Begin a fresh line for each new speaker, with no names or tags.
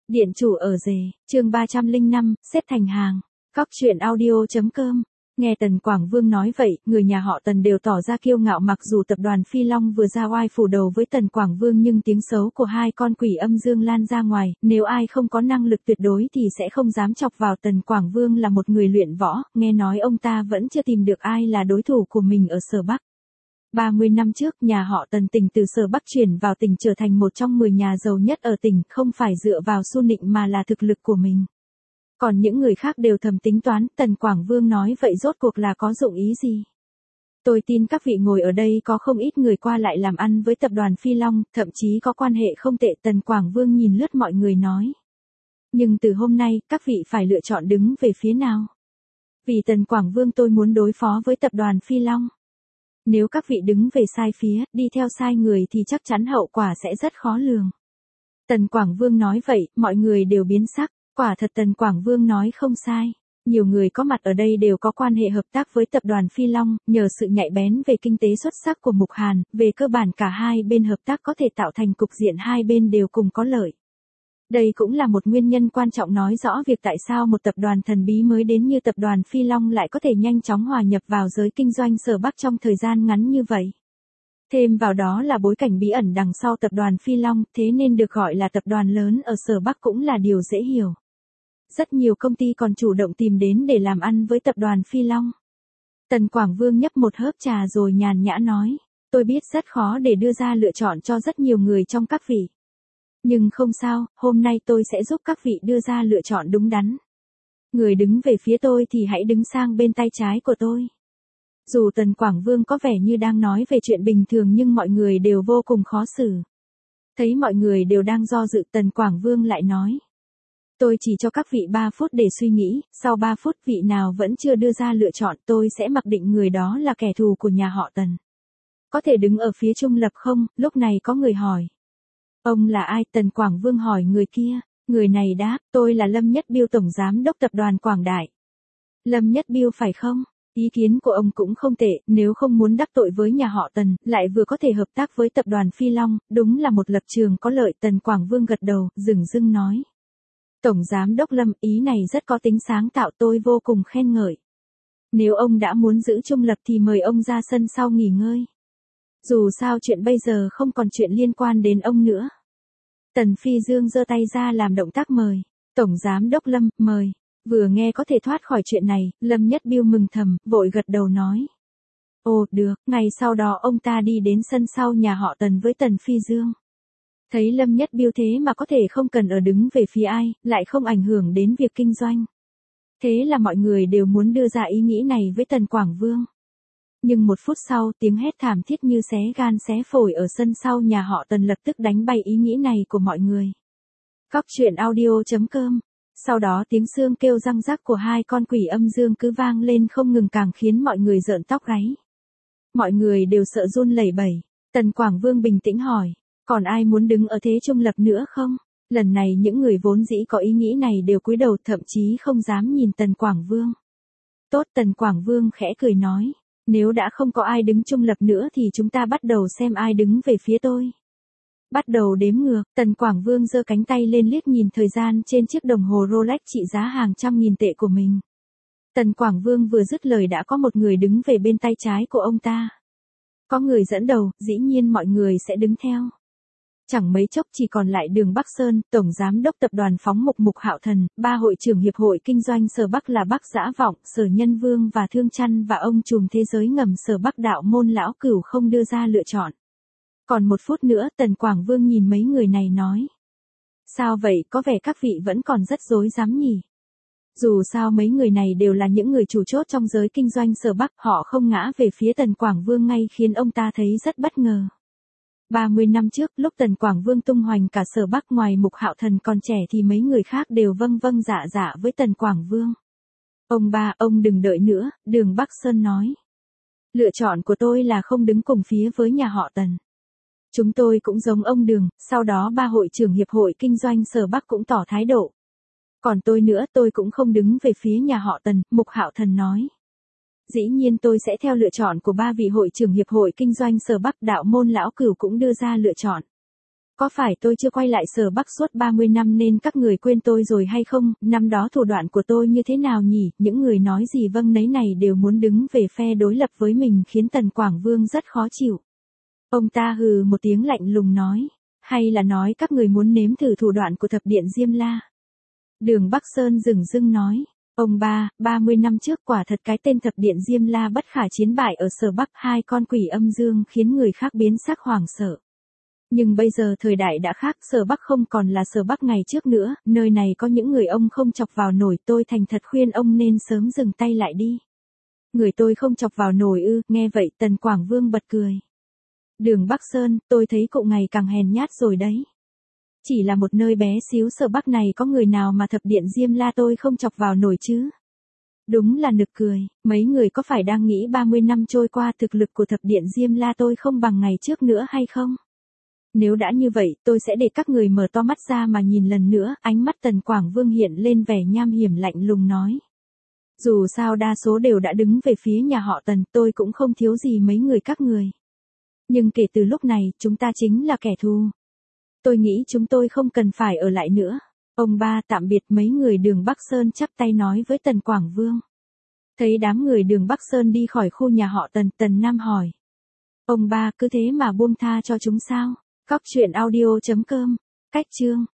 Điện chủ ở rể, chương 305, xếp thành hàng. Cóc truyện audio.com. Nghe Tần Quảng Vương nói vậy, người nhà họ Tần đều tỏ ra kiêu ngạo, mặc dù tập đoàn Phi Long vừa ra oai phủ đầu với Tần Quảng Vương, nhưng tiếng xấu của hai con quỷ âm dương lan ra ngoài, nếu ai không có năng lực tuyệt đối thì sẽ không dám chọc vào. Tần Quảng Vương là một người luyện võ, nghe nói ông ta vẫn chưa tìm được ai là đối thủ của mình ở Sở Bắc. 30 năm trước, nhà họ Tần tỉnh từ Sở Bắc chuyển vào tỉnh, trở thành một trong 10 nhà giàu nhất ở tỉnh, không phải dựa vào xu nịnh mà là thực lực của mình. Còn những người khác đều thầm tính toán, Tần Quảng Vương nói vậy rốt cuộc là có dụng ý gì? Tôi tin các vị ngồi ở đây có không ít người qua lại làm ăn với tập đoàn Phi Long, thậm chí có quan hệ không tệ. Tần Quảng Vương nhìn lướt mọi người nói. Nhưng từ hôm nay, các vị phải lựa chọn đứng về phía nào? Vì Tần Quảng Vương tôi muốn đối phó với tập đoàn Phi Long. Nếu các vị đứng về sai phía, đi theo sai người thì chắc chắn hậu quả sẽ rất khó lường. Tần Quảng Vương nói vậy, mọi người đều biến sắc. Quả thật Tần Quảng Vương nói không sai. Nhiều người có mặt ở đây đều có quan hệ hợp tác với tập đoàn Phi Long, nhờ sự nhạy bén về kinh tế xuất sắc của Mục Hàn, về cơ bản cả hai bên hợp tác có thể tạo thành cục diện hai bên đều cùng có lợi. Đây cũng là một nguyên nhân quan trọng nói rõ việc tại sao một tập đoàn thần bí mới đến như tập đoàn Phi Long lại có thể nhanh chóng hòa nhập vào giới kinh doanh Sở Bắc trong thời gian ngắn như vậy. Thêm vào đó là bối cảnh bí ẩn đằng sau tập đoàn Phi Long, thế nên được gọi là tập đoàn lớn ở Sở Bắc cũng là điều dễ hiểu. Rất nhiều công ty còn chủ động tìm đến để làm ăn với tập đoàn Phi Long. Tần Quảng Vương nhấp một hớp trà rồi nhàn nhã nói, tôi biết rất khó để đưa ra lựa chọn cho rất nhiều người trong các vị. Nhưng không sao, hôm nay tôi sẽ giúp các vị đưa ra lựa chọn đúng đắn. Người đứng về phía tôi thì hãy đứng sang bên tay trái của tôi. Dù Tần Quảng Vương có vẻ như đang nói về chuyện bình thường nhưng mọi người đều vô cùng khó xử. Thấy mọi người đều đang do dự, Tần Quảng Vương lại nói. Tôi chỉ cho các vị 3 phút để suy nghĩ, sau 3 phút vị nào vẫn chưa đưa ra lựa chọn tôi sẽ mặc định người đó là kẻ thù của nhà họ Tần. Có thể đứng ở phía trung lập không? Lúc này có người hỏi. Ông là ai? Tần Quảng Vương hỏi người kia. Người này đáp, tôi là Lâm Nhất Biêu, tổng giám đốc tập đoàn Quảng Đại. Lâm Nhất Biêu phải không? Ý kiến của ông cũng không tệ, nếu không muốn đắc tội với nhà họ Tần, lại vừa có thể hợp tác với tập đoàn Phi Long, đúng là một lập trường có lợi. Tần Quảng Vương gật đầu, dửng dưng nói. Tổng giám đốc Lâm, ý này rất có tính sáng tạo, tôi vô cùng khen ngợi. Nếu ông đã muốn giữ trung lập thì mời ông ra sân sau nghỉ ngơi. Dù sao chuyện bây giờ không còn chuyện liên quan đến ông nữa. Tần Phi Dương giơ tay ra làm động tác mời. Tổng giám đốc Lâm, mời. Vừa nghe có thể thoát khỏi chuyện này, Lâm Nhất Biêu mừng thầm, vội gật đầu nói. Ồ, được, ngày sau đó ông ta đi đến sân sau nhà họ Tần với Tần Phi Dương. Thấy Lâm Nhất Biêu thế mà có thể không cần ở đứng về phía ai, lại không ảnh hưởng đến việc kinh doanh. Thế là mọi người đều muốn đưa ra ý nghĩ này với Tần Quảng Vương. Nhưng một phút sau, tiếng hét thảm thiết như xé gan xé phổi ở sân sau nhà họ Tần lập tức đánh bay ý nghĩ này của mọi người. Cóc truyện audio.com. Sau đó tiếng xương kêu răng rắc của hai con quỷ âm dương cứ vang lên không ngừng, càng khiến mọi người rợn tóc gáy. Mọi người đều sợ run lẩy bẩy. Tần Quảng Vương bình tĩnh hỏi. Còn ai muốn đứng ở thế trung lập nữa không? Lần này những người vốn dĩ có ý nghĩ này đều cúi đầu, thậm chí không dám nhìn Tần Quảng Vương. Tốt, Tần Quảng Vương khẽ cười nói. Nếu đã không có ai đứng trung lập nữa thì chúng ta bắt đầu xem ai đứng về phía tôi. Bắt đầu đếm ngược, Tần Quảng Vương giơ cánh tay lên liếc nhìn thời gian trên chiếc đồng hồ Rolex trị giá hàng trăm nghìn tệ của mình. Tần Quảng Vương vừa dứt lời đã có một người đứng về bên tay trái của ông ta. Có người dẫn đầu, dĩ nhiên mọi người sẽ đứng theo. Chẳng mấy chốc chỉ còn lại Đường Bắc Sơn, tổng giám đốc tập đoàn phóng Mục Mục Hạo Thần, 3 hội trưởng hiệp hội kinh doanh Sở Bắc là Bắc Dã Vọng, Sở Nhân Vương và Thương Chăn, và ông trùm thế giới ngầm Sở Bắc Đạo Môn Lão Cửu không đưa ra lựa chọn. Còn một phút nữa, Tần Quảng Vương nhìn mấy người này nói. Sao vậy, có vẻ các vị vẫn còn rất rối rắm nhỉ? Dù sao mấy người này đều là những người chủ chốt trong giới kinh doanh Sở Bắc, họ không ngã về phía Tần Quảng Vương ngay khiến ông ta thấy rất bất ngờ. 30 năm trước, lúc Tần Quảng Vương tung hoành cả Sở Bắc, ngoài Mục Hạo Thần còn trẻ thì mấy người khác đều vâng vâng dạ dạ với Tần Quảng Vương. Ông ba, ông đừng đợi nữa, Đường Bắc Sơn nói. Lựa chọn của tôi là không đứng cùng phía với nhà họ Tần. Chúng tôi cũng giống ông Đường, sau đó 3 hội trưởng hiệp hội kinh doanh Sở Bắc cũng tỏ thái độ. Còn tôi nữa, tôi cũng không đứng về phía nhà họ Tần, Mục Hạo Thần nói. Dĩ nhiên tôi sẽ theo lựa chọn của 3 vị hội trưởng hiệp hội kinh doanh Sở Bắc. Đạo Môn Lão Cửu cũng đưa ra lựa chọn. Có phải tôi chưa quay lại Sở Bắc suốt 30 năm nên các người quên tôi rồi hay không? Năm đó thủ đoạn của tôi như thế nào nhỉ? Những người nói gì vâng nấy này đều muốn đứng về phe đối lập với mình khiến Tần Quảng Vương rất khó chịu. Ông ta hừ một tiếng lạnh lùng nói. Hay là nói các người muốn nếm thử thủ đoạn của thập điện Diêm La? Đường Bắc Sơn dửng dưng nói. Ông ba, 30 năm trước quả thật cái tên thập điện Diêm La bất khả chiến bại ở Sở Bắc, hai con quỷ âm dương khiến người khác biến sắc hoảng sợ. Nhưng bây giờ thời đại đã khác, Sở Bắc không còn là Sở Bắc ngày trước nữa, nơi này có những người ông không chọc vào nổi, tôi thành thật khuyên ông nên sớm dừng tay lại đi. Người tôi không chọc vào nổi ư? Nghe vậy Tần Quảng Vương bật cười. Đường Bắc Sơn, tôi thấy cậu ngày càng hèn nhát rồi đấy. Chỉ là một nơi bé xíu Sở Bắc này có người nào mà thập điện Diêm La tôi không chọc vào nổi chứ? Đúng là nực cười, mấy người có phải đang nghĩ 30 năm trôi qua thực lực của thập điện Diêm La tôi không bằng ngày trước nữa hay không? Nếu đã như vậy, tôi sẽ để các người mở to mắt ra mà nhìn lần nữa, ánh mắt Tần Quảng Vương hiện lên vẻ nham hiểm lạnh lùng nói. Dù sao đa số đều đã đứng về phía nhà họ Tần, tôi cũng không thiếu gì mấy người các người. Nhưng kể từ lúc này, chúng ta chính là kẻ thù. Tôi nghĩ chúng tôi không cần phải ở lại nữa. Ông ba tạm biệt. Mấy người Đường Bắc Sơn chắp tay nói với Tần Quảng Vương. Thấy đám người Đường Bắc Sơn đi khỏi khu nhà họ Tần, Tần Nam hỏi. Ông ba cứ thế mà buông tha cho chúng sao? Cóc truyện audio.com. Cách chương